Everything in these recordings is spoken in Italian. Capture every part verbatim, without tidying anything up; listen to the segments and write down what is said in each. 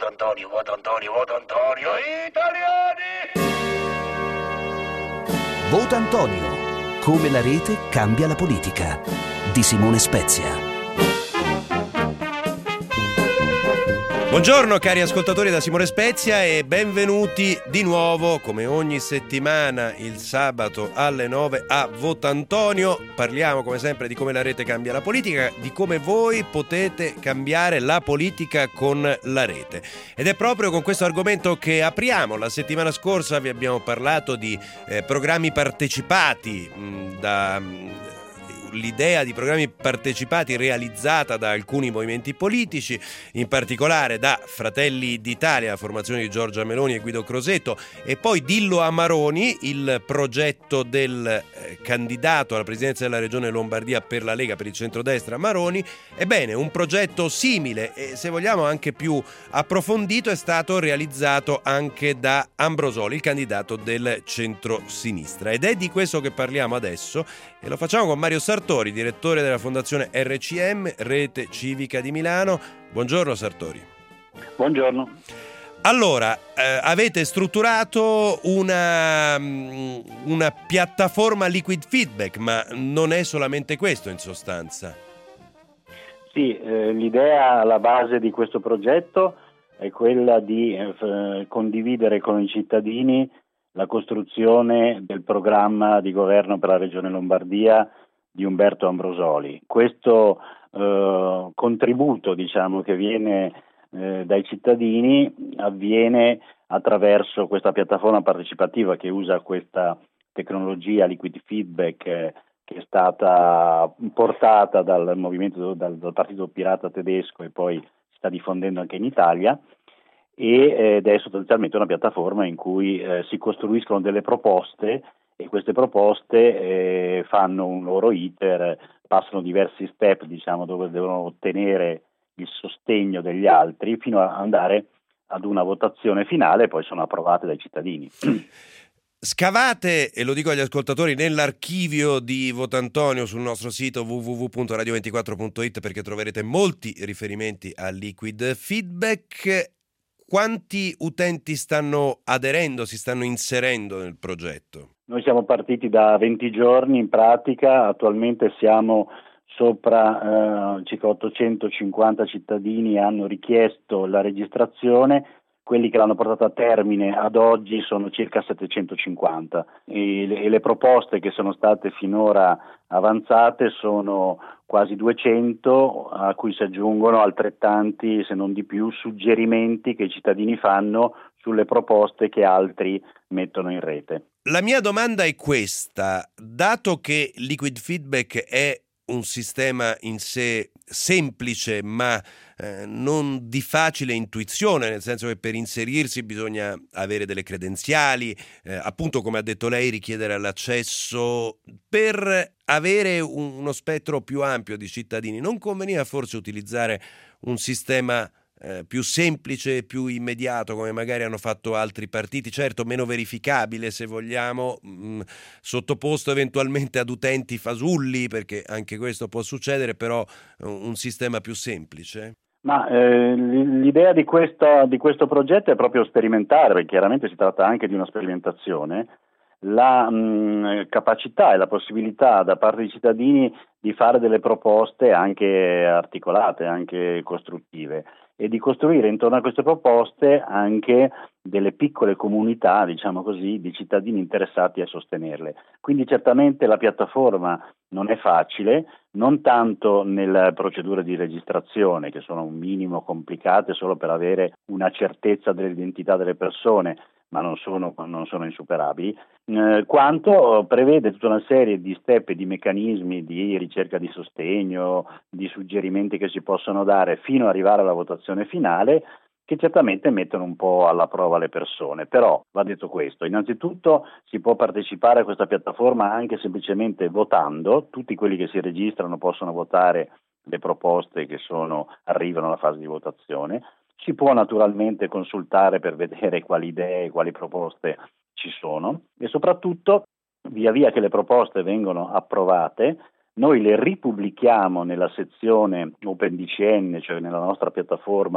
voto Antonio, voto Antonio, voto Antonio, italiani! Vota Antonio. Come la rete cambia la politica. Di Simone Spezia. Buongiorno cari ascoltatori da Simone Spezia e benvenuti di nuovo come ogni settimana il sabato alle nove a Vota Antonio. Parliamo come sempre di come la rete cambia la politica, di come voi potete cambiare la politica con la rete. Ed è proprio con questo argomento che apriamo. La settimana scorsa vi abbiamo parlato di eh, programmi partecipati mh, da... Mh, l'idea di programmi partecipati realizzata da alcuni movimenti politici, in particolare da Fratelli d'Italia, la formazione di Giorgia Meloni e Guido Crosetto, e poi Dillo a Maroni, il progetto del eh, candidato alla presidenza della regione Lombardia per la Lega, per il centrodestra Maroni. Ebbene, un progetto simile e se vogliamo anche più approfondito è stato realizzato anche da Ambrosoli, il candidato del centro-sinistra, ed è di questo che parliamo adesso e lo facciamo con Mario Sartori, direttore della Fondazione R C M, Rete Civica di Milano. Buongiorno Sartori. Buongiorno. Allora, eh, avete strutturato una, una piattaforma liquid feedback, ma non è solamente questo in sostanza. Sì, eh, l'idea alla base di questo progetto è quella di eh, condividere con i cittadini la costruzione del programma di governo per la Regione Lombardia di Umberto Ambrosoli. Questo eh, contributo, diciamo, che viene eh, dai cittadini avviene attraverso questa piattaforma partecipativa che usa questa tecnologia liquid feedback eh, che è stata portata dal movimento dal, dal Partito Pirata tedesco e poi si sta diffondendo anche in Italia. Ed è sostanzialmente una piattaforma in cui eh, si costruiscono delle proposte e queste proposte eh, fanno un loro iter, passano diversi step, diciamo, dove devono ottenere il sostegno degli altri fino ad andare ad una votazione finale e poi sono approvate dai cittadini. Scavate, e lo dico agli ascoltatori, nell'archivio di Votantonio sul nostro sito w w w punto radio ventiquattro punto it perché troverete molti riferimenti al liquid feedback. Quanti utenti stanno aderendo, si stanno inserendo nel progetto? Noi siamo partiti da venti giorni in pratica, attualmente siamo sopra eh, circa ottocentocinquanta cittadini hanno richiesto la registrazione, quelli che l'hanno portata a termine ad oggi sono circa settecentocinquanta e le, e le proposte che sono state finora avanzate sono quasi duecento, a cui si aggiungono altrettanti, se non di più, suggerimenti che i cittadini fanno sulle proposte che altri mettono in rete. La mia domanda è questa: dato che liquid feedback è un sistema in sé semplice ma eh, non di facile intuizione, nel senso che per inserirsi bisogna avere delle credenziali, eh, appunto come ha detto lei richiedere l'accesso, per avere un, uno spettro più ampio di cittadini non conveniva forse utilizzare un sistema Eh, più semplice e più immediato come magari hanno fatto altri partiti, certo meno verificabile se vogliamo, mh, sottoposto eventualmente ad utenti fasulli, perché anche questo può succedere, però un sistema più semplice? Ma eh, l'idea di, questa, di questo progetto è proprio sperimentare, perché chiaramente si tratta anche di una sperimentazione, la mh, capacità e la possibilità da parte dei cittadini di fare delle proposte anche articolate, anche costruttive, e di costruire intorno a queste proposte anche delle piccole comunità, diciamo così, di cittadini interessati a sostenerle. Quindi certamente la piattaforma non è facile, non tanto nelle procedure di registrazione, che sono un minimo complicate solo per avere una certezza dell'identità delle persone, ma non sono, non sono insuperabili, eh, quanto prevede tutta una serie di step e di meccanismi di ricerca di sostegno, di suggerimenti che si possono dare fino ad arrivare alla votazione finale, che certamente mettono un po' alla prova le persone. Però va detto questo: innanzitutto si può partecipare a questa piattaforma anche semplicemente votando, tutti quelli che si registrano possono votare le proposte che sono, arrivano alla fase di votazione. Si può naturalmente consultare per vedere quali idee, quali proposte ci sono e soprattutto via via che le proposte vengono approvate noi le ripubblichiamo nella sezione OpenDCN, cioè nella nostra piattaforma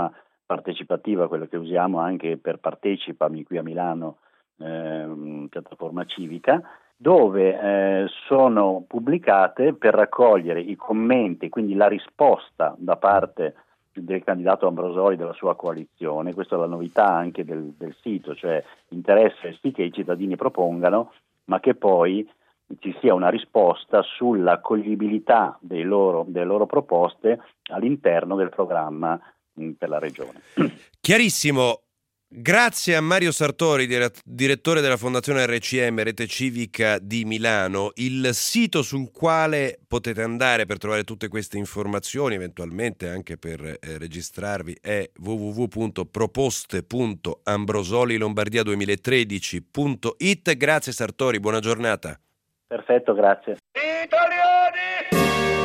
partecipativa, quella che usiamo anche per Partecipami qui a Milano, eh, piattaforma civica, dove eh, sono pubblicate per raccogliere i commenti, quindi la risposta da parte del candidato Ambrosoli, della sua coalizione. Questa è la novità anche del, del sito, cioè interessa sì che i cittadini propongano, ma che poi ci sia una risposta sull'accoglibilità dei loro, delle loro proposte all'interno del programma mh, per la regione. Chiarissimo. Grazie a Mario Sartori, direttore della Fondazione R C M, Rete Civica di Milano. Il sito sul quale potete andare per trovare tutte queste informazioni, eventualmente anche per eh, registrarvi, è w w w punto proposte punto ambrosolilombardia duemilatredici punto i t. Grazie Sartori, buona giornata. Perfetto, grazie. Italiani!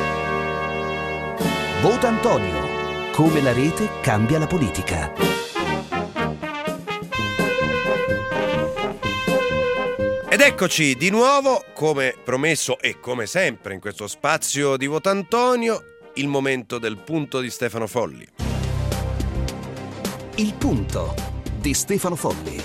Vota Antonio. Come la rete cambia la politica. Ed eccoci di nuovo, come promesso e come sempre in questo spazio di Vota Antonio, il momento del punto di Stefano Folli. Il punto di Stefano Folli.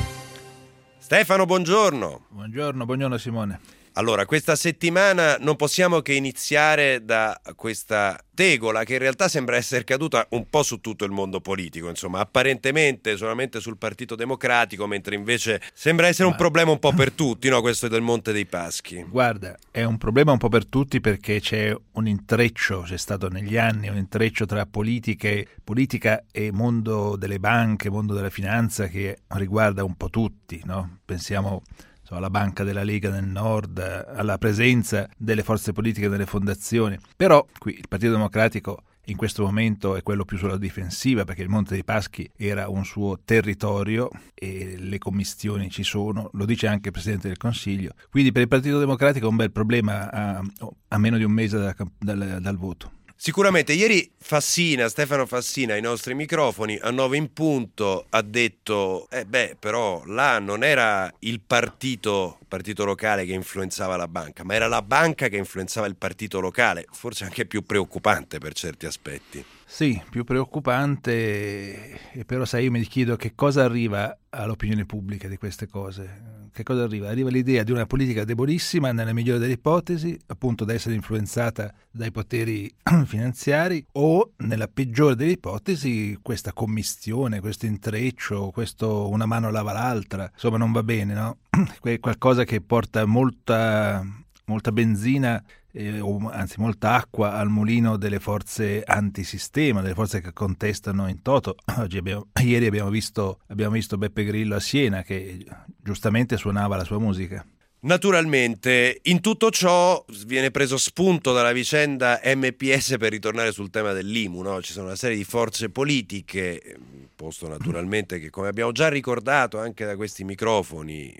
Stefano, buongiorno. Buongiorno, buongiorno Simone. Allora, questa settimana non possiamo che iniziare da questa tegola che in realtà sembra essere caduta un po' su tutto il mondo politico, insomma, apparentemente solamente sul Partito Democratico, mentre invece sembra essere un problema un po' per tutti, no? Questo del Monte dei Paschi. Guarda, è un problema un po' per tutti perché c'è un intreccio, c'è stato negli anni un intreccio tra politiche, politica e mondo delle banche, mondo della finanza che riguarda un po' tutti, no? Pensiamo alla Banca della Lega del Nord, alla presenza delle forze politiche nelle fondazioni. Però qui il Partito Democratico in questo momento è quello più sulla difensiva, perché il Monte dei Paschi era un suo territorio e le commissioni ci sono, lo dice anche il Presidente del Consiglio. Quindi per il Partito Democratico è un bel problema a, a meno di un mese da, dal, dal voto. Sicuramente. Ieri Fassina, Stefano Fassina, ai nostri microfoni, a nove in punto, ha detto eh beh, però là non era il partito, partito locale che influenzava la banca, ma era la banca che influenzava il partito locale, forse anche più preoccupante per certi aspetti. Sì, più preoccupante, e però sai, io mi chiedo che cosa arriva all'opinione pubblica di queste cose. Che cosa arriva? Arriva l'idea di una politica debolissima, nella migliore delle ipotesi, appunto da essere influenzata dai poteri finanziari, o nella peggiore delle ipotesi questa commistione, questo intreccio, questo una mano lava l'altra, insomma non va bene, no? È qualcosa che porta molta, molta benzina Eh, o anzi molta acqua al mulino delle forze antisistema, delle forze che contestano in toto. Oggi abbiamo, ieri abbiamo visto, abbiamo visto Beppe Grillo a Siena che giustamente suonava la sua musica. Naturalmente, in tutto ciò viene preso spunto dalla vicenda M P S per ritornare sul tema dell'I M U, no? Ci sono una serie di forze politiche, posto naturalmente che, come abbiamo già ricordato anche da questi microfoni,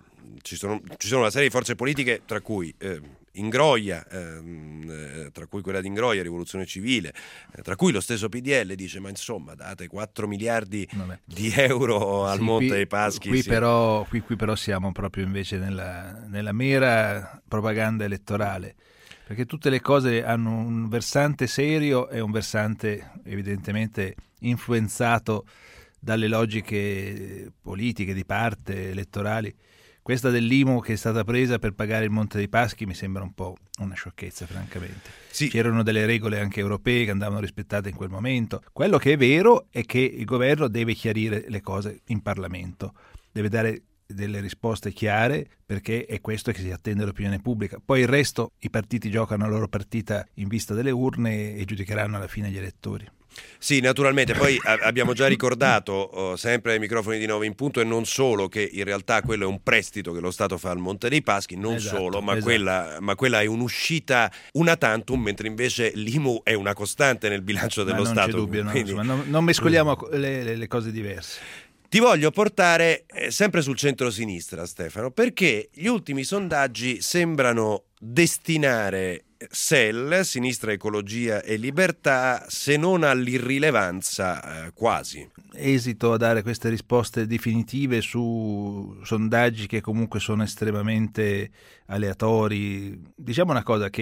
ci sono, ci sono una serie di forze politiche tra cui eh, Ingroia, ehm, tra cui quella di Ingroia, Rivoluzione Civile, eh, tra cui lo stesso P D L dice ma insomma date quattro miliardi Vabbè. di euro al Sì, Monte qui, dei Paschi. Qui, sì. però, qui, qui però siamo proprio invece nella, nella mera propaganda elettorale, perché tutte le cose hanno un versante serio e un versante evidentemente influenzato dalle logiche politiche di parte, elettorali. Questa dell'I M U che è stata presa per pagare il Monte dei Paschi mi sembra un po' una sciocchezza, francamente. Sì. C'erano delle regole anche europee che andavano rispettate in quel momento. Quello che è vero è che il governo deve chiarire le cose in Parlamento, deve dare delle risposte chiare, perché è questo che si attende dall'opinione pubblica. Poi il resto, i partiti giocano la loro partita in vista delle urne e giudicheranno alla fine gli elettori. Sì, naturalmente, poi a- abbiamo già ricordato oh, sempre ai microfoni di nove in punto e non solo che in realtà quello è un prestito che lo Stato fa al Monte dei Paschi, non Esatto, solo, ma, esatto. quella, ma quella è un'uscita una tantum, mentre invece l'I M U è una costante nel bilancio dello Ma non Stato. c'è dubbio, no, quindi- insomma, non, non mescoliamo le, le, le cose diverse. Ti voglio portare eh, sempre sul centro-sinistra, Stefano, perché gli ultimi sondaggi sembrano destinare S E L, Sinistra Ecologia e Libertà, se non all'irrilevanza, eh, quasi. Esito a dare queste risposte definitive su sondaggi che comunque sono estremamente aleatori. Diciamo una cosa, che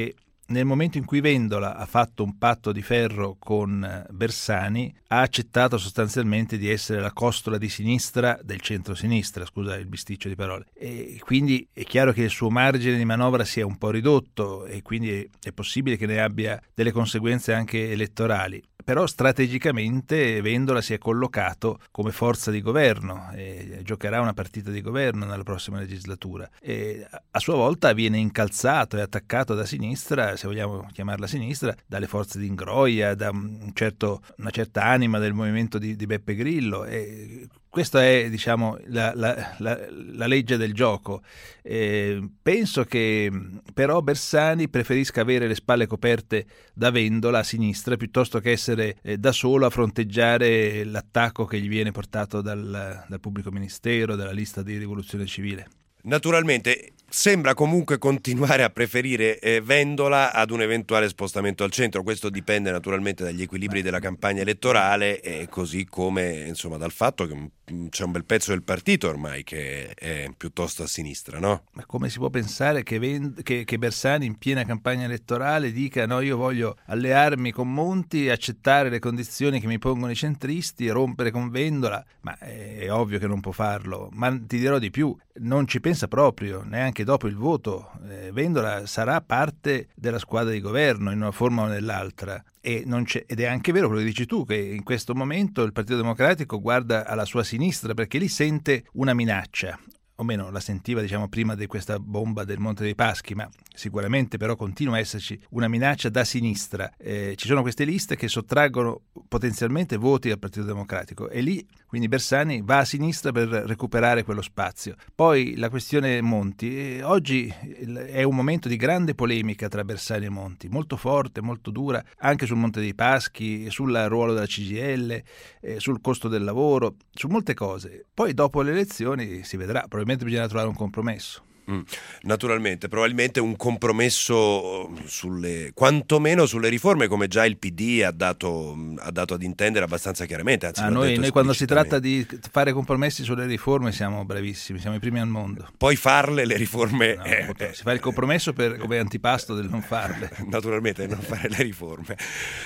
nel momento in cui Vendola ha fatto un patto di ferro con Bersani, ha accettato sostanzialmente di essere la costola di sinistra del centro-sinistra, scusa il bisticcio di parole. E quindi è chiaro che il suo margine di manovra sia un po' ridotto e quindi è possibile che ne abbia delle conseguenze anche elettorali. Però strategicamente Vendola si è collocato come forza di governo e giocherà una partita di governo nella prossima legislatura e a sua volta viene incalzato e attaccato da sinistra, se vogliamo chiamarla sinistra, dalle forze di Ingroia, da un certo, una certa anima del movimento di, di Beppe Grillo. E questa è, diciamo, la, la, la, la legge del gioco. Eh, penso che però Bersani preferisca avere le spalle coperte da Vendola a sinistra piuttosto che essere eh, da solo a fronteggiare l'attacco che gli viene portato dal, dal pubblico ministero, dalla lista di Rivoluzione Civile. Naturalmente sembra comunque continuare a preferire eh, Vendola ad un eventuale spostamento al centro. Questo dipende naturalmente dagli equilibri della campagna elettorale e così come insomma dal fatto che c'è un bel pezzo del partito ormai che è piuttosto a sinistra, no? Ma come si può pensare che, Vend- che, che Bersani in piena campagna elettorale dica no, io voglio allearmi con Monti, accettare le condizioni che mi pongono i centristi, rompere con Vendola? Ma è, è ovvio che non può farlo, ma ti dirò di più, non ci pensa proprio, neanche dopo il voto. eh, Vendola sarà parte della squadra di governo in una forma o nell'altra e non c'è, ed è anche vero quello che dici tu, che in questo momento il Partito Democratico guarda alla sua sinistra perché lì sente una minaccia, o meno la sentiva diciamo prima di questa bomba del Monte dei Paschi, ma sicuramente però continua a esserci una minaccia da sinistra. Eh, ci sono queste liste che sottraggono potenzialmente voti al Partito Democratico e lì quindi Bersani va a sinistra per recuperare quello spazio. Poi la questione Monti, eh, oggi è un momento di grande polemica tra Bersani e Monti, molto forte, molto dura, anche sul Monte dei Paschi, sul ruolo della C G I L, eh, sul costo del lavoro, su molte cose. Poi dopo le elezioni si vedrà, probabilmente bisogna trovare un compromesso. Mm, naturalmente, probabilmente un compromesso sulle, quantomeno sulle riforme, come già il P D ha dato, ha dato ad intendere abbastanza chiaramente. Anzi, ah, noi, noi quando si tratta di fare compromessi sulle riforme siamo bravissimi, siamo i primi al mondo. Poi farle le riforme, no, eh, eh, si fa il compromesso per, come antipasto del non farle. Naturalmente non fare le riforme.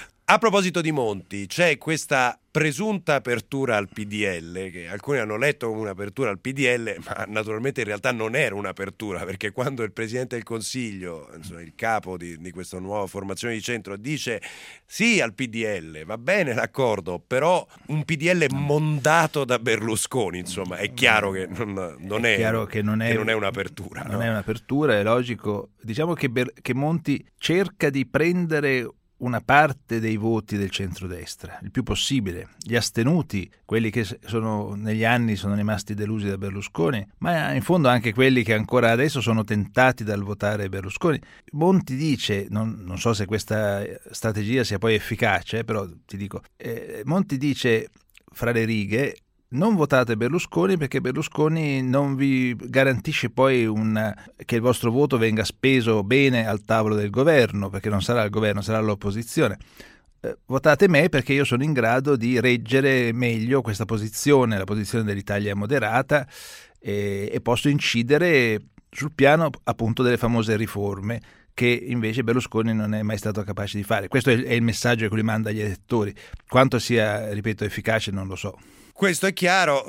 A proposito di Monti, c'è questa presunta apertura al P D L, che alcuni hanno letto come un'apertura al P D L, ma naturalmente in realtà non era un'apertura, perché quando il Presidente del Consiglio, insomma, il capo di, di questa nuova formazione di centro, dice sì al P D L, va bene l'accordo, però un P D L mondato da Berlusconi, insomma, è chiaro che non, non, è, è, chiaro che non, è, che non è un'apertura. Non no? è un'apertura, è logico. Diciamo che, Ber- che Monti cerca di prendere una parte dei voti del centrodestra, il più possibile, gli astenuti, quelli che sono negli anni sono rimasti delusi da Berlusconi, ma in fondo anche quelli che ancora adesso sono tentati dal votare Berlusconi. Monti dice, non, non so se questa strategia sia poi efficace, però ti dico, eh, Monti dice fra le righe: non votate Berlusconi perché Berlusconi non vi garantisce poi un, che il vostro voto venga speso bene al tavolo del governo, perché non sarà il governo, sarà l'opposizione. Eh, votate me perché io sono in grado di reggere meglio questa posizione, la posizione dell'Italia moderata, e, e posso incidere sul piano appunto delle famose riforme che invece Berlusconi non è mai stato capace di fare. Questo è il messaggio che lui manda agli elettori. Quanto sia, ripeto, efficace non lo so. Questo è chiaro.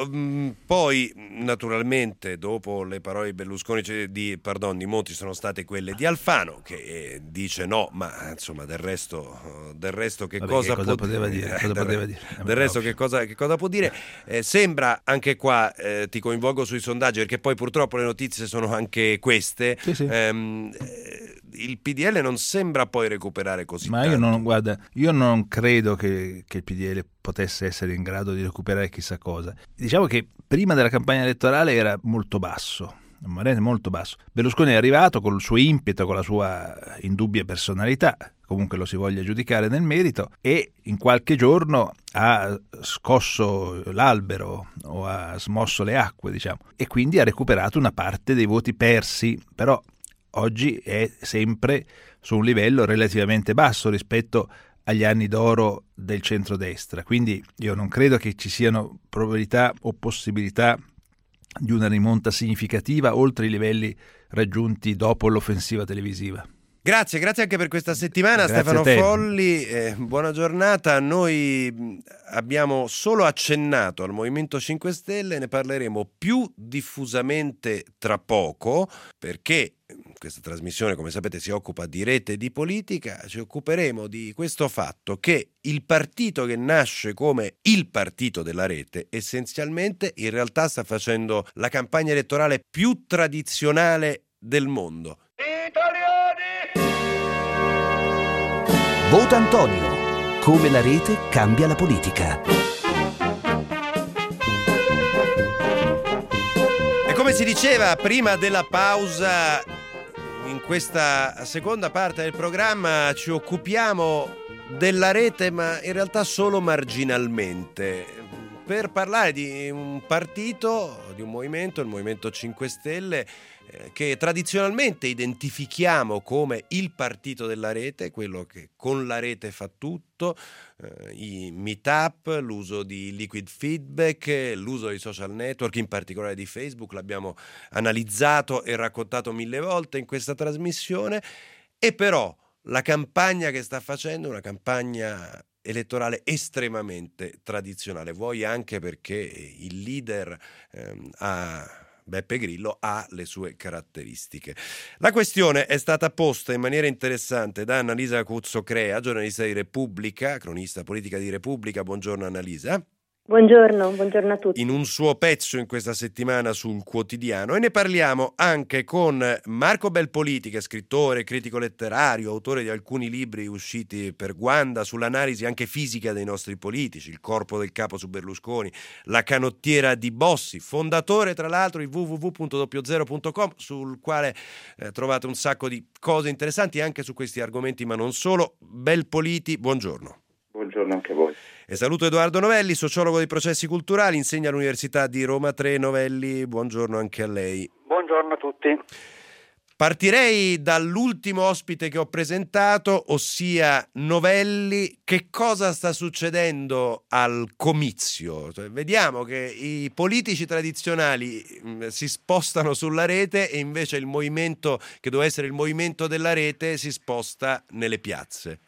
Poi naturalmente dopo le parole di Berlusconi, cioè di, pardon, di Monti sono state quelle di Alfano, che dice no, ma insomma del resto, del resto che, Vabbè, cosa, che cosa può poteva dire, dire? cosa del, poteva dire? Del resto che cosa, che cosa può dire? Eh, sembra anche qua, eh, ti coinvolgo sui sondaggi perché poi purtroppo le notizie sono anche queste. Sì, sì. Ehm, il P D L non sembra poi recuperare così ma tanto. io non, guarda, io non credo che, che il P D L potesse essere in grado di recuperare chissà cosa. Diciamo che prima della campagna elettorale era molto basso, molto basso. Berlusconi è arrivato con il suo impeto, con la sua indubbia personalità, comunque lo si voglia giudicare nel merito, e in qualche giorno ha scosso l'albero o ha smosso le acque, diciamo, e quindi ha recuperato una parte dei voti persi, però oggi è sempre su un livello relativamente basso rispetto agli anni d'oro del centrodestra, quindi io non credo che ci siano probabilità o possibilità di una rimonta significativa oltre i livelli raggiunti dopo l'offensiva televisiva. Grazie, grazie anche per questa settimana. Grazie Stefano a te. Folli, eh, buona giornata. Noi mh, abbiamo solo accennato al Movimento cinque Stelle, ne parleremo più diffusamente tra poco, perché questa trasmissione, come sapete, si occupa di rete e di politica. Ci occuperemo di questo fatto che il partito che nasce come il partito della rete essenzialmente in realtà sta facendo la campagna elettorale più tradizionale del mondo. Italiani! Vota Antonio. Come la rete cambia la politica. E come si diceva prima della pausa, in questa seconda parte del programma ci occupiamo della rete, ma in realtà solo marginalmente, per parlare di un partito, di un movimento, il Movimento cinque Stelle, eh, che tradizionalmente identifichiamo come il partito della rete, quello che con la rete fa tutto, eh, i meetup, l'uso di liquid feedback, l'uso di social network, in particolare di Facebook, l'abbiamo analizzato e raccontato mille volte in questa trasmissione, e però la campagna che sta facendo è una campagna elettorale estremamente tradizionale, vuoi anche perché il leader ehm, ha, Beppe Grillo ha le sue caratteristiche. La questione è stata posta in maniera interessante da Annalisa Cuzzocrea, giornalista di Repubblica, cronista politica di Repubblica. Buongiorno Annalisa. Buongiorno, buongiorno a tutti. In un suo pezzo in questa settimana sul Quotidiano, e ne parliamo anche con Marco Belpolitica, scrittore, critico letterario, autore di alcuni libri usciti per Guanda sull'analisi anche fisica dei nostri politici, Il corpo del capo su Berlusconi, La canottiera di Bossi, fondatore tra l'altro di w w w punto doppio zero punto com, sul quale eh, trovate un sacco di cose interessanti anche su questi argomenti, ma non solo. Belpoliti, buongiorno. Buongiorno anche a voi. E saluto Edoardo Novelli, sociologo dei processi culturali, insegna all'Università di Roma tre. Novelli, buongiorno anche a lei. Buongiorno a tutti. Partirei dall'ultimo ospite che ho presentato, ossia Novelli. Che cosa sta succedendo al comizio? Cioè, vediamo che i politici tradizionali mh, si spostano sulla rete e invece il movimento, che doveva essere il movimento della rete, si sposta nelle piazze.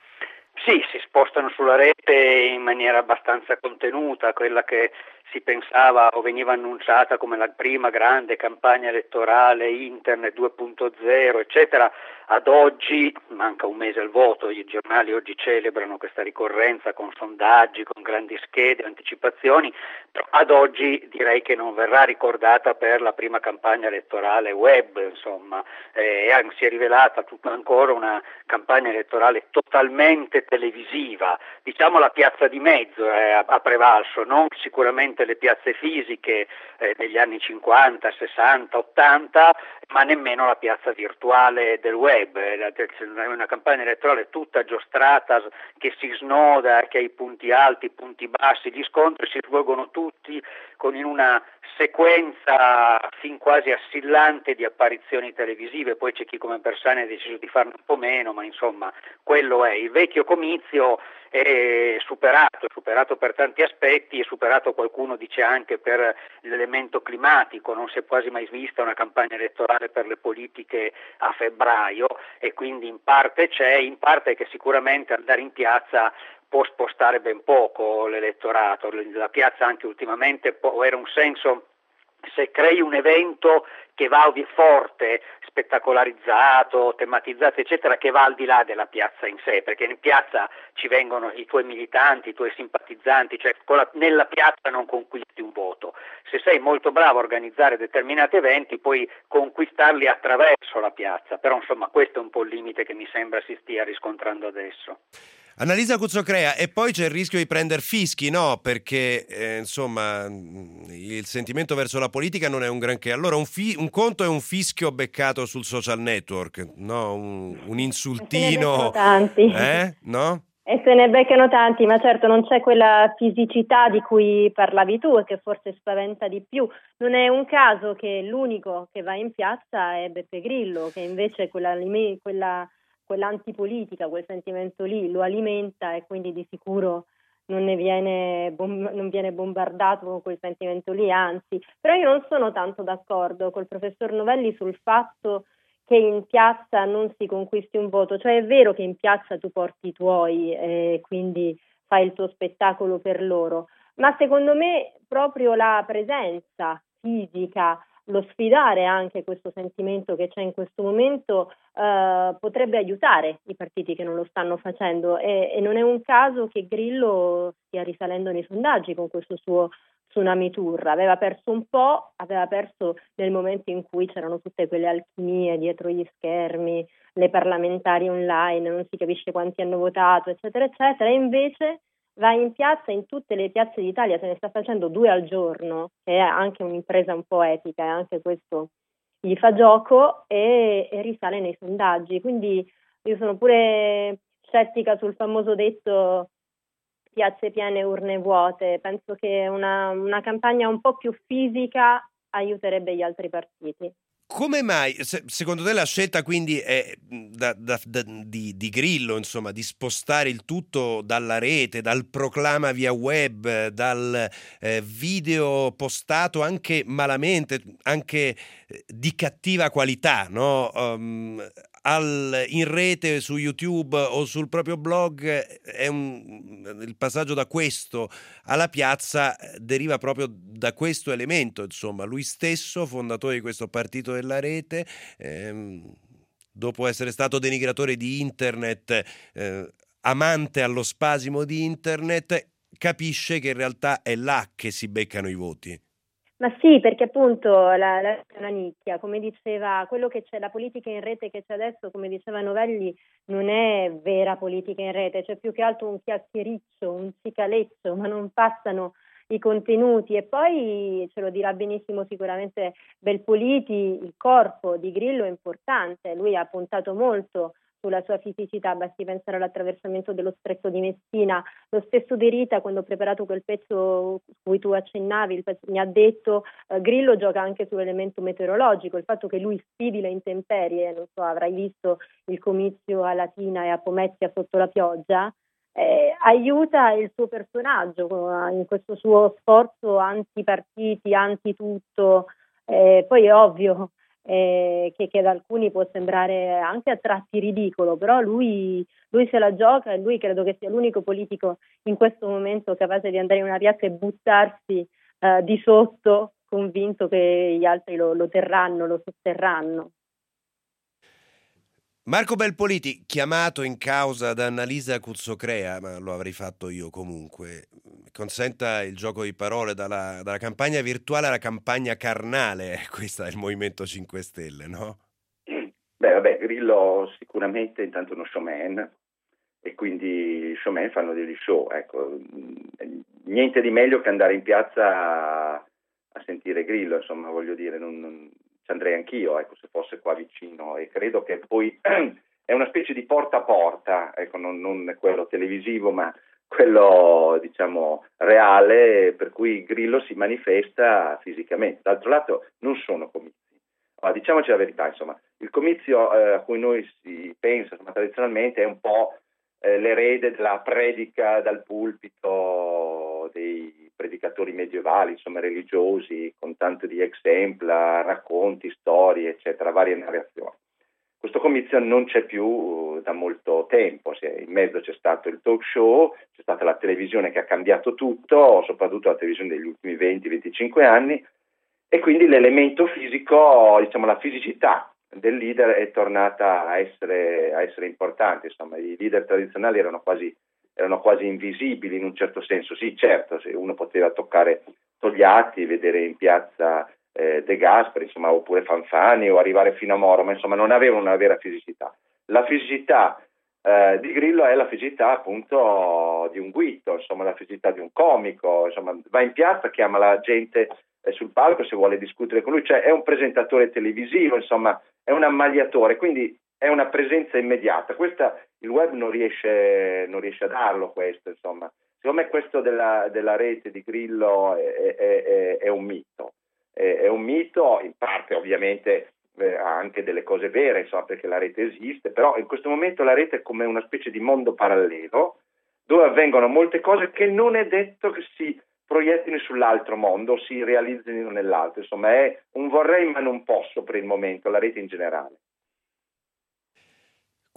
Sì, si spostano sulla rete in maniera abbastanza contenuta, quella che si pensava o veniva annunciata come la prima grande campagna elettorale, internet due punto zero, eccetera. Ad oggi, manca un mese al voto, i giornali oggi celebrano questa ricorrenza con sondaggi, con grandi schede, anticipazioni, però ad oggi direi che non verrà ricordata per la prima campagna elettorale web, insomma, eh, si è rivelata tutta ancora una campagna elettorale totalmente televisiva, diciamo la piazza di mezzo eh, ha prevalso, non sicuramente le piazze fisiche eh, degli anni cinquanta, sessanta, ottanta, ma nemmeno la piazza virtuale del web. È una campagna elettorale tutta giostrata, che si snoda, che ha i punti alti, i punti bassi, gli scontri si svolgono tutti con in una sequenza fin quasi assillante di apparizioni televisive. Poi c'è chi come Bersani ha deciso di farne un po' meno, ma insomma quello è. Il vecchio comizio è superato, è superato per tanti aspetti, è superato, qualcuno dice, anche per l'elemento climatico, non si è quasi mai vista una campagna elettorale per le politiche a febbraio, e quindi in parte c'è, in parte che sicuramente andare in piazza può spostare ben poco l'elettorato. La piazza anche ultimamente può avere un senso, se crei un evento che va forte, spettacolarizzato, tematizzato, eccetera, che va al di là della piazza in sé, perché in piazza ci vengono i tuoi militanti, i tuoi simpatizzanti, cioè con la, nella piazza non conquisti un voto. Se sei molto bravo a organizzare determinati eventi, puoi conquistarli attraverso la piazza, però insomma questo è un po' il limite che mi sembra si stia riscontrando adesso. Annalisa Cuzzocrea, e poi c'è il rischio di prendere fischi, no? Perché eh, insomma il sentimento verso la politica non è un granché. Allora un, fi- un conto è un fischio beccato sul social network, no? Un, un insultino, tanti. Eh? No? E se ne beccano tanti, ma certo non c'è quella fisicità di cui parlavi tu e che forse spaventa di più. Non è un caso che l'unico che va in piazza è Beppe Grillo, che invece quella, quella quell'antipolitica, quel sentimento lì lo alimenta, e quindi di sicuro non ne viene, bom- non viene bombardato con quel sentimento lì, anzi. Però io non sono tanto d'accordo col professor Novelli sul fatto che in piazza non si conquisti un voto, cioè è vero che in piazza tu porti i tuoi e quindi fai il tuo spettacolo per loro, ma secondo me proprio la presenza fisica, lo sfidare anche questo sentimento che c'è in questo momento eh, potrebbe aiutare i partiti che non lo stanno facendo e, e non è un caso che Grillo stia risalendo nei sondaggi con questo suo Tsunami Tour. Aveva perso un po', aveva perso nel momento in cui c'erano tutte quelle alchimie dietro gli schermi, le parlamentari online, non si capisce quanti hanno votato, eccetera, eccetera, e invece va in piazza, in tutte le piazze d'Italia, se ne sta facendo due al giorno, che è anche un'impresa un po' etica, e anche questo gli fa gioco, e, e risale nei sondaggi. Quindi io sono pure scettica sul famoso detto piazze piene, urne vuote. Penso che una, una campagna un po' più fisica aiuterebbe gli altri partiti. Come mai, se, secondo te la scelta quindi è da, da, da, di, di Grillo, insomma, di spostare il tutto dalla rete, dal proclama via web, dal eh, video postato anche malamente, anche eh, di cattiva qualità, no? Um, al, in rete su YouTube o sul proprio blog, è un, il passaggio da questo alla piazza deriva proprio da questo elemento, insomma, lui stesso, fondatore di questo partito della rete, ehm, dopo essere stato denigratore di internet, eh, amante allo spasimo di internet, capisce che in realtà è là che si beccano i voti. Ma sì, perché appunto la, la è una nicchia, come diceva, quello che c'è, la politica in rete che c'è adesso, come diceva Novelli, non è vera politica in rete, c'è più che altro un chiacchiericcio, un cicaleccio, ma non passano i contenuti. E poi ce lo dirà benissimo sicuramente Belpoliti, il corpo di Grillo è importante, lui ha puntato molto sulla sua fisicità, basti pensare all'attraversamento dello stretto di Messina. Lo stesso De Rita, quando ho preparato quel pezzo cui tu accennavi, il pezzo, mi ha detto eh, Grillo gioca anche sull'elemento meteorologico, il fatto che lui sfidi le intemperie, non so, avrai visto il comizio a Latina e a Pomezia sotto la pioggia, eh, aiuta il suo personaggio eh, in questo suo sforzo antipartiti, antitutto. Eh, poi è ovvio Eh, che, che ad alcuni può sembrare anche a tratti ridicolo, però lui, lui se la gioca, e lui credo che sia l'unico politico in questo momento capace di andare in una piazza e buttarsi eh, di sotto, convinto che gli altri lo, lo terranno, lo sosterranno. Marco Belpoliti, chiamato in causa da Annalisa Cuzzocrea, ma lo avrei fatto io comunque, consenta il gioco di parole dalla, dalla campagna virtuale alla campagna carnale, questa è il Movimento cinque Stelle, no? Beh, vabbè, Grillo sicuramente intanto è uno showman, e quindi showman fanno degli show, ecco, niente di meglio che andare in piazza a, a sentire Grillo, insomma, voglio dire, non... non ci andrei anch'io, ecco, se fosse qua vicino, e credo che poi è una specie di porta a porta, ecco, non, non quello televisivo, ma quello, diciamo, reale, per cui Grillo si manifesta fisicamente. D'altro lato non sono comizi. Ma diciamoci la verità, insomma, il comizio eh, a cui noi si pensa, insomma, tradizionalmente è un po' eh, l'erede della predica dal pulpito dei predicatori medievali, insomma religiosi, con tanto di exempla, racconti, storie, eccetera, varie narrazioni. Questo comizio non c'è più da molto tempo, in mezzo c'è stato il talk show, c'è stata la televisione che ha cambiato tutto, soprattutto la televisione degli ultimi venti venticinque anni, e quindi l'elemento fisico, diciamo la fisicità del leader è tornata a essere, a essere importante. Insomma, i leader tradizionali erano quasi erano quasi invisibili in un certo senso. Sì, certo, se uno poteva toccare Togliatti, vedere in piazza eh, De Gasperi, insomma, oppure Fanfani, o arrivare fino a Moro, ma insomma non avevano una vera fisicità. La fisicità eh, di Grillo è la fisicità appunto di un Guitto, insomma la fisicità di un comico, insomma va in piazza, chiama la gente eh, sul palco se vuole discutere con lui, cioè è un presentatore televisivo, insomma è un ammaliatore, quindi è una presenza immediata. Questa il web non riesce, non riesce a darlo, questo, insomma. Secondo me questo della, della rete di Grillo è, è, è, è un mito. È, è un mito, in parte ovviamente eh, ha anche delle cose vere, insomma, perché la rete esiste, però in questo momento la rete è come una specie di mondo parallelo dove avvengono molte cose che non è detto che si proiettino sull'altro mondo o si realizzino nell'altro. Insomma, è un vorrei ma non posso per il momento, la rete in generale.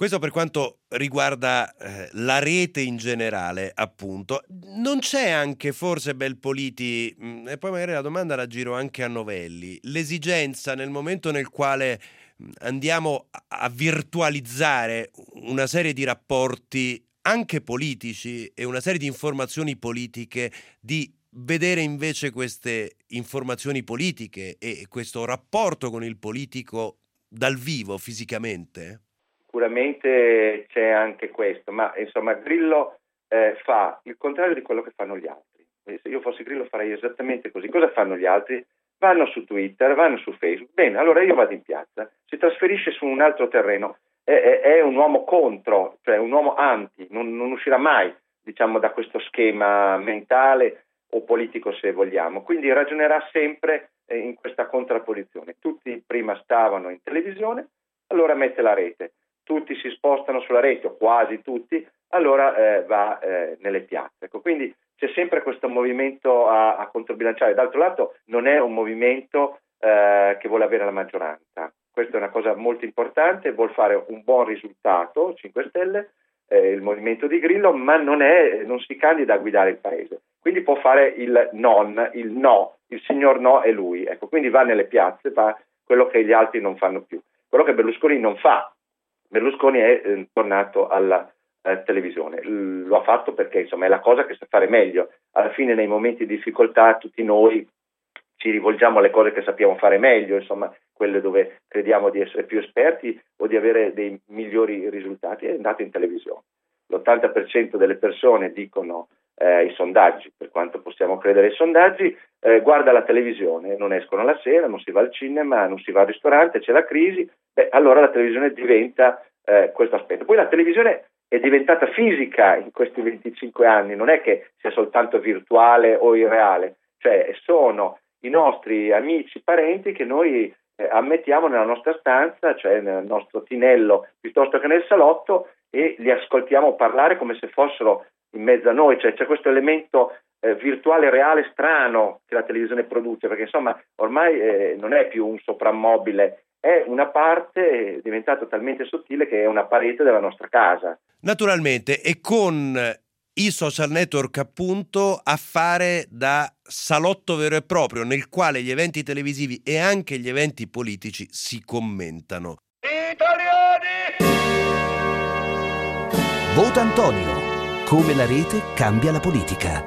Questo per quanto riguarda eh, la rete in generale, appunto. Non c'è anche forse, Belpoliti, mh, e poi magari la domanda la giro anche a Novelli, l'esigenza nel momento nel quale mh, andiamo a, a virtualizzare una serie di rapporti anche politici e una serie di informazioni politiche, di vedere invece queste informazioni politiche e questo rapporto con il politico dal vivo, fisicamente? Sicuramente c'è anche questo, ma insomma Grillo eh, fa il contrario di quello che fanno gli altri. E se io fossi Grillo farei esattamente così. Cosa fanno gli altri? Vanno su Twitter, vanno su Facebook. Bene, allora io vado in piazza, si trasferisce su un altro terreno, è, è, è un uomo contro, cioè un uomo anti, non, non uscirà mai, diciamo, da questo schema mentale o politico, se vogliamo. Quindi ragionerà sempre eh, in questa contrapposizione. Tutti prima stavano in televisione, allora mette la rete. Tutti si spostano sulla rete, o quasi tutti, allora eh, va eh, nelle piazze. Ecco, quindi c'è sempre questo movimento a, a controbilanciare. D'altro lato non è un movimento eh, che vuole avere la maggioranza. Questa è una cosa molto importante, vuol fare un buon risultato, cinque Stelle, eh, il movimento di Grillo, ma non, è, non si candida a guidare il paese. Quindi può fare il non, il no, il signor no è lui. Ecco, quindi va nelle piazze, fa quello che gli altri non fanno più. Quello che Berlusconi non fa. Berlusconi è eh, tornato alla eh, televisione, L- lo ha fatto perché insomma è la cosa che sa fare meglio. Alla fine nei momenti di difficoltà tutti noi ci rivolgiamo alle cose che sappiamo fare meglio, insomma quelle dove crediamo di essere più esperti o di avere dei migliori risultati, è andato in televisione. L'ottanta per cento delle persone dicono eh, i sondaggi, per quanto possiamo credere ai sondaggi, eh, guarda la televisione, non escono la sera, non si va al cinema, non si va al ristorante, c'è la crisi. Beh, allora la televisione diventa eh, questo aspetto. Poi la televisione è diventata fisica in questi venticinque anni, non è che sia soltanto virtuale o irreale, cioè sono i nostri amici, parenti che noi eh, ammettiamo nella nostra stanza, cioè nel nostro tinello piuttosto che nel salotto, e li ascoltiamo parlare come se fossero in mezzo a noi, cioè c'è questo elemento eh, virtuale reale strano che la televisione produce, perché insomma ormai eh, non è più un soprammobile, è una parte diventata talmente sottile che è una parete della nostra casa. Naturalmente, e con i social network appunto a fare da salotto vero e proprio nel quale gli eventi televisivi e anche gli eventi politici si commentano. Italiani! Vota Antonio. Come la rete cambia la politica.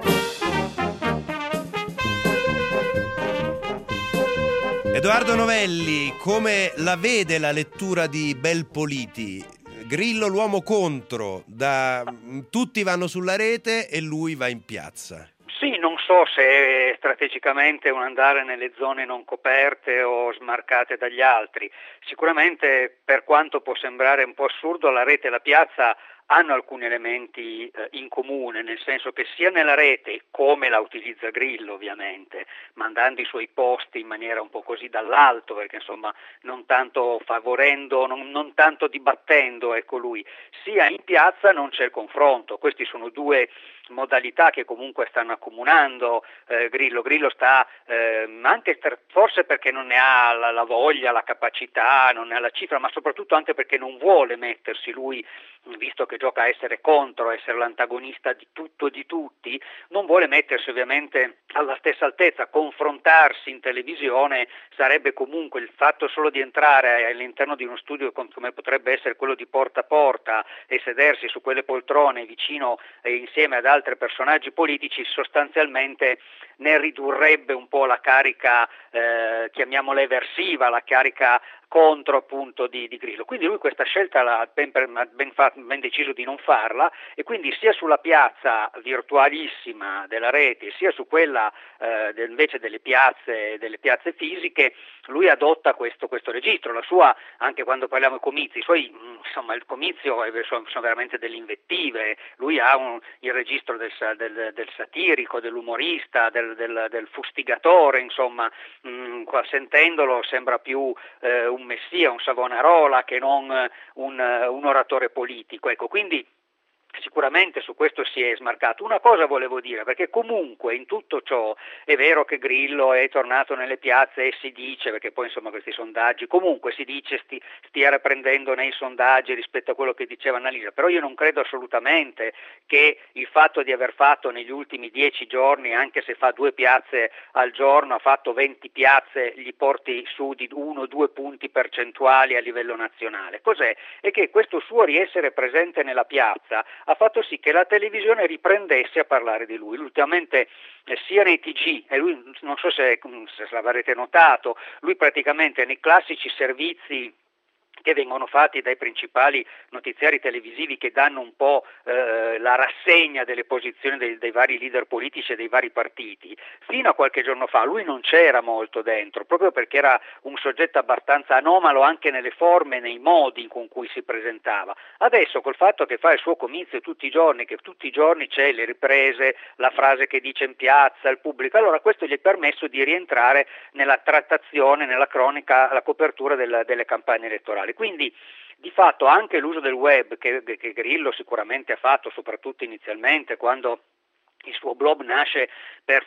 Edoardo Novelli, come la vede la lettura di Belpoliti? Grillo l'uomo contro, da tutti vanno sulla rete e lui va in piazza. Sì, non so se è strategicamente un andare nelle zone non coperte o smarcate dagli altri. Sicuramente, per quanto può sembrare un po' assurdo, la rete e la piazza hanno alcuni elementi eh, in comune, nel senso che sia nella rete, come la utilizza Grillo ovviamente, mandando i suoi post in maniera un po' così dall'alto, perché insomma non tanto favorendo, non, non tanto dibattendo, ecco lui, sia in piazza non c'è il confronto. Questi sono due modalità che comunque stanno accomunando eh, Grillo. Grillo sta eh, anche per, forse perché non ne ha la, la voglia, la capacità, non ne ha la cifra, ma soprattutto anche perché non vuole mettersi lui, visto che gioca a essere contro, a essere l'antagonista di tutto e di tutti, non vuole mettersi ovviamente alla stessa altezza. Confrontarsi in televisione sarebbe comunque il fatto solo di entrare all'interno di uno studio come potrebbe essere quello di Porta a Porta e sedersi su quelle poltrone vicino e insieme ad altri personaggi politici, sostanzialmente ne ridurrebbe un po' la carica, eh, chiamiamola eversiva, la carica contro appunto di, di Grillo. Quindi lui questa scelta l'ha ben, ben, ben deciso di non farla, e quindi sia sulla piazza virtualissima della rete sia su quella eh, del, invece delle piazze delle piazze fisiche lui adotta questo, questo registro. La sua, anche quando parliamo di comizi, i suoi, insomma il comizio è, sono, sono veramente delle invettive. Lui ha un, il registro del, del, del satirico, dell'umorista, del, del, del fustigatore, insomma mh, qua, sentendolo sembra più eh, un messia, un Savonarola che non un, un oratore politico. Ecco, quindi Sicuramente su questo si è smarcato. Una cosa volevo dire, perché comunque in tutto ciò è vero che Grillo è tornato nelle piazze e si dice, perché poi insomma questi sondaggi, comunque si dice sti, stia riprendendo nei sondaggi rispetto a quello che diceva Annalisa, però io non credo assolutamente che il fatto di aver fatto negli ultimi dieci giorni, anche se fa due piazze al giorno, ha fatto venti piazze, gli porti su di uno o due punti percentuali a livello nazionale. Cos'è? È che questo suo riessere presente nella piazza ha fatto sì che la televisione riprendesse a parlare di lui. Ultimamente eh, sia nei T G, e lui non so se, se l'avrete notato, lui praticamente nei classici servizi che vengono fatti dai principali notiziari televisivi che danno un po' eh, la rassegna delle posizioni dei, dei vari leader politici e dei vari partiti. Fino a qualche giorno fa lui non c'era molto dentro, proprio perché era un soggetto abbastanza anomalo anche nelle forme e nei modi con cui si presentava. Adesso col fatto che fa il suo comizio tutti i giorni, che tutti i giorni c'è le riprese, la frase che dice in piazza, il pubblico, allora questo gli è permesso di rientrare nella trattazione, nella cronaca, la copertura del, delle campagne elettorali. Quindi di fatto anche l'uso del web che, che Grillo sicuramente ha fatto, soprattutto inizialmente quando il suo blog nasce per,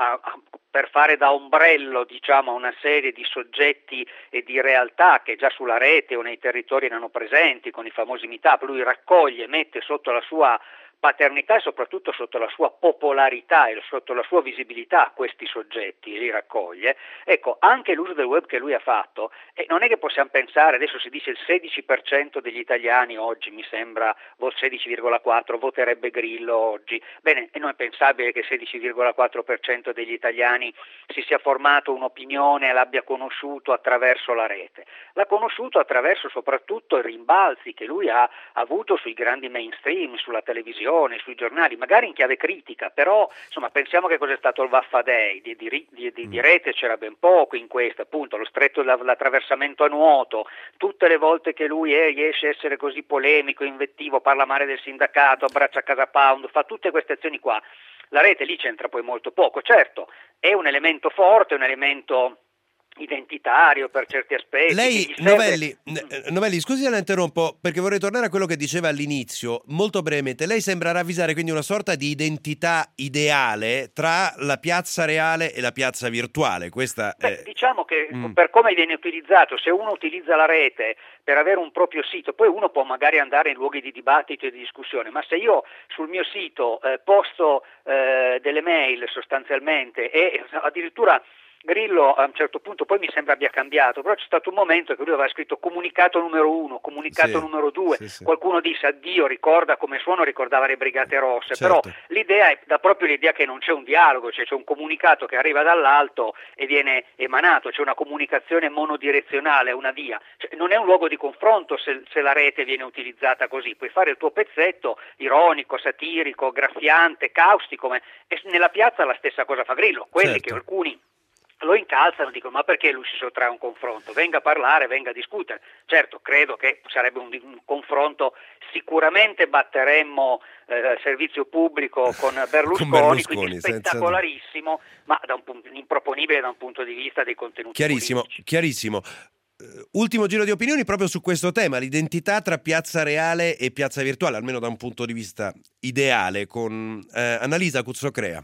per fare da ombrello, diciamo, a una serie di soggetti e di realtà che già sulla rete o nei territori erano presenti con i famosi meetup, lui raccoglie, mette sotto la sua paternità e soprattutto sotto la sua popolarità e sotto la sua visibilità questi soggetti e li raccoglie. Ecco, anche l'uso del web che lui ha fatto, e non è che possiamo pensare, adesso si dice il sedici per cento degli italiani oggi, mi sembra, sedici virgola quattro voterebbe Grillo oggi. Bene, e non è pensabile che il sedici virgola quattro per cento degli italiani si sia formato un'opinione e l'abbia conosciuto attraverso la rete. L'ha conosciuto attraverso soprattutto i rimbalzi che lui ha avuto sui grandi mainstream, sulla televisione, sui giornali, magari in chiave critica, però insomma pensiamo che cos'è stato il Vaffa Day, di, di, di, di, di rete c'era ben poco in questo, appunto lo stretto, l'attraversamento a nuoto, tutte le volte che lui è, riesce a essere così polemico, invettivo, parla male del sindacato, abbraccia Casa Pound, fa tutte queste azioni qua, la rete lì c'entra poi molto poco, certo è un elemento forte, un elemento identitario per certi aspetti. Lei, Novelli, serve... Novelli, scusi se la interrompo perché vorrei tornare a quello che diceva all'inizio, molto brevemente. Lei sembra ravvisare quindi una sorta di identità ideale tra la piazza reale e la piazza virtuale. Questa Beh, è... Diciamo che mm. per come viene utilizzato, se uno utilizza la rete per avere un proprio sito, poi uno può magari andare in luoghi di dibattito e di discussione, ma se io sul mio sito eh, posto eh, delle mail sostanzialmente e addirittura Grillo a un certo punto poi mi sembra abbia cambiato, però c'è stato un momento che lui aveva scritto comunicato numero uno, comunicato sì, numero due, sì, sì. Qualcuno disse addio, ricorda come suono, ricordava le Brigate Rosse, certo. Però l'idea è dà proprio l'idea che non c'è un dialogo, cioè c'è un comunicato che arriva dall'alto e viene emanato, c'è una comunicazione monodirezionale, una via, cioè, non è un luogo di confronto se, se la rete viene utilizzata così, puoi fare il tuo pezzetto ironico, satirico, graffiante, caustico, ma e nella piazza la stessa cosa fa Grillo, quelli certo. Che alcuni lo incalzano, dicono ma perché lui si sottrae a un confronto? Venga a parlare, venga a discutere. Certo, credo che sarebbe un, un confronto, sicuramente batteremmo eh, servizio pubblico con Berlusconi, con Berlusconi quindi spettacolarissimo, senza... ma da un punto, improponibile da un punto di vista dei contenuti chiarissimo, politici. Chiarissimo. Uh, ultimo giro di opinioni proprio su questo tema, l'identità tra piazza reale e piazza virtuale, almeno da un punto di vista ideale, con eh, Annalisa Cuzzocrea.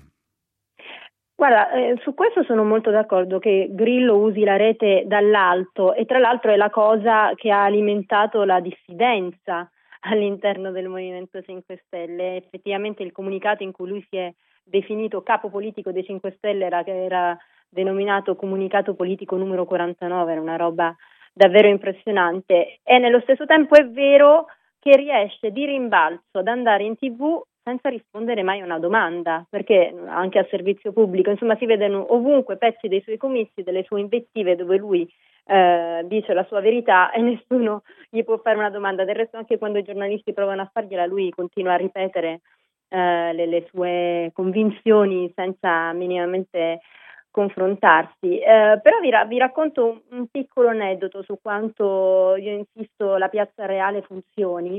Guarda, eh, su questo sono molto d'accordo che Grillo usi la rete dall'alto e tra l'altro è la cosa che ha alimentato la dissidenza all'interno del Movimento cinque Stelle. Effettivamente il comunicato in cui lui si è definito capo politico dei cinque Stelle era, era denominato comunicato politico numero quarantanove, era una roba davvero impressionante e nello stesso tempo è vero che riesce di rimbalzo ad andare in tivù senza rispondere mai a una domanda, perché anche a servizio pubblico, insomma, si vedono ovunque pezzi dei suoi comizi, delle sue invettive dove lui eh, dice la sua verità e nessuno gli può fare una domanda. Del resto anche quando i giornalisti provano a fargliela, lui continua a ripetere eh, le, le sue convinzioni senza minimamente confrontarsi. Eh, però vi, ra- vi racconto un, un piccolo aneddoto su quanto io insisto la piazza reale funzioni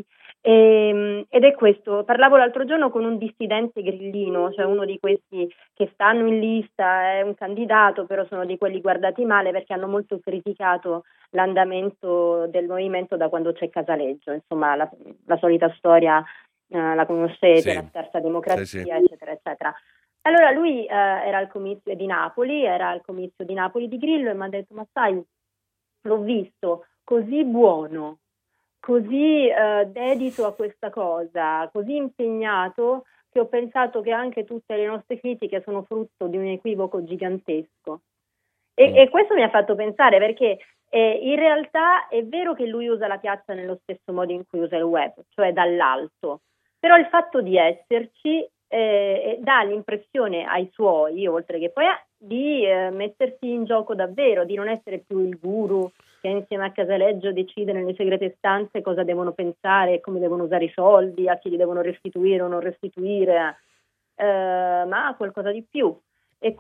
e, ed è questo. Parlavo l'altro giorno con un dissidente grillino, cioè uno di questi che stanno in lista, è un candidato, però sono di quelli guardati male perché hanno molto criticato l'andamento del movimento da quando c'è Casaleggio, insomma la, la solita storia uh, la conoscete, sì. la terza democrazia, sì, sì. eccetera, eccetera. Allora lui uh, era al comizio di Napoli, era al comizio di Napoli di Grillo e mi ha detto, ma sai, l'ho visto così buono, così uh, dedito a questa cosa, così impegnato, che ho pensato che anche tutte le nostre critiche sono frutto di un equivoco gigantesco. E, mm. e questo mi ha fatto pensare, perché eh, in realtà è vero che lui usa la piazza nello stesso modo in cui usa il web, cioè dall'alto, però il fatto di esserci eh, dà l'impressione ai suoi, oltre che poi, di eh, mettersi in gioco davvero, di non essere più il guru che insieme a Casaleggio decide nelle segrete stanze cosa devono pensare, come devono usare i soldi, a chi li devono restituire o non restituire, eh, ma qualcosa di più. E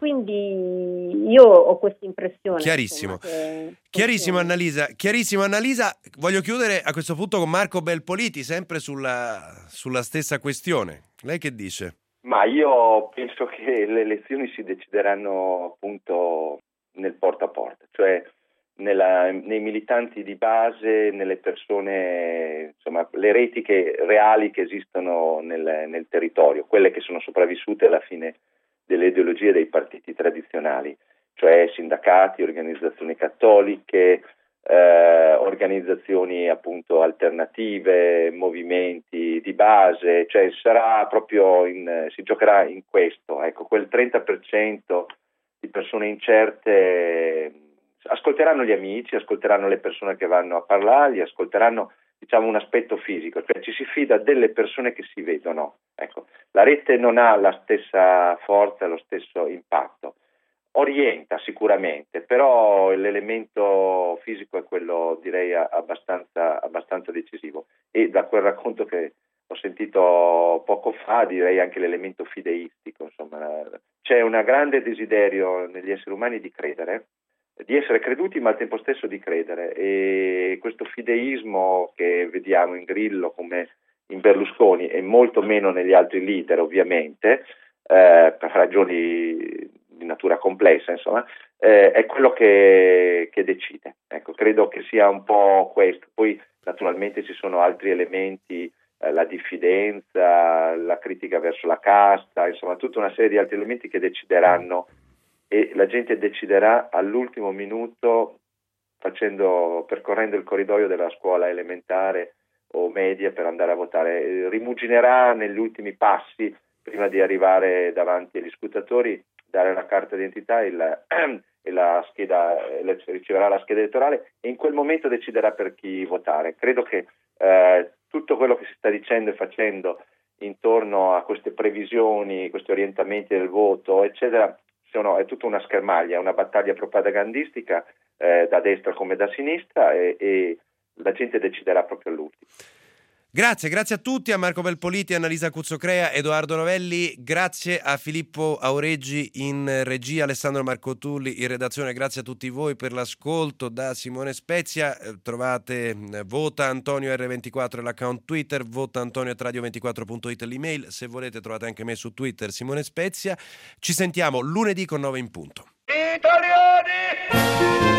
quindi io ho questa impressione. Chiarissimo, insomma, che chiarissimo Annalisa, chiarissimo Annalisa. Voglio chiudere a questo punto con Marco Belpoliti, sempre sulla, sulla stessa questione. Lei che dice? Ma io penso che le elezioni si decideranno appunto nel porta a porta, cioè nella, nei militanti di base, nelle persone, insomma, le reti che, reali che esistono nel, nel territorio, quelle che sono sopravvissute alla fine delle ideologie dei partiti tradizionali, cioè sindacati, organizzazioni cattoliche, eh, organizzazioni appunto alternative, movimenti di base, cioè sarà proprio in, si giocherà in questo, ecco, quel trenta per cento di persone incerte ascolteranno gli amici, ascolteranno le persone che vanno a parlargli, ascolteranno, diciamo, un aspetto fisico, cioè ci si fida delle persone che si vedono. Ecco, la rete non ha la stessa forza, lo stesso impatto, orienta sicuramente, però l'elemento fisico è quello, direi, abbastanza, abbastanza decisivo, e da quel racconto che ho sentito poco fa direi anche l'elemento fideistico, insomma, c'è un grande desiderio negli esseri umani di credere, di essere creduti, ma al tempo stesso di credere, e questo fideismo che vediamo in Grillo come in Berlusconi e molto meno negli altri leader, ovviamente, eh, per ragioni di natura complessa, insomma, eh, è quello che, che decide. Ecco, credo che sia un po' questo. Poi naturalmente ci sono altri elementi, eh, la diffidenza, la critica verso la casta, insomma tutta una serie di altri elementi che decideranno, e la gente deciderà all'ultimo minuto, facendo, percorrendo il corridoio della scuola elementare o media per andare a votare, rimuginerà negli ultimi passi prima di arrivare davanti agli scrutatori, dare la carta d'identità e la, e la scheda, riceverà la scheda elettorale, e in quel momento deciderà per chi votare. Credo che eh, tutto quello che si sta dicendo e facendo intorno a queste previsioni, questi orientamenti del voto, eccetera, sono, è tutta una schermaglia, una battaglia propagandistica eh, da destra come da sinistra, e, e la gente deciderà proprio all'ultimo. Grazie, grazie a tutti, a Marco Belpoliti, Annalisa Cuzzocrea, Edoardo Novelli, grazie a Filippo Aureggi in regia, Alessandro Marcotulli in redazione, grazie a tutti voi per l'ascolto. Da Simone Spezia eh, trovate eh, Vota Antonio erre ventiquattro l'account Twitter, vota antonio at radio ventiquattro punto it l'email, se volete trovate anche me su Twitter, Simone Spezia. Ci sentiamo lunedì con nove in punto. Italiani!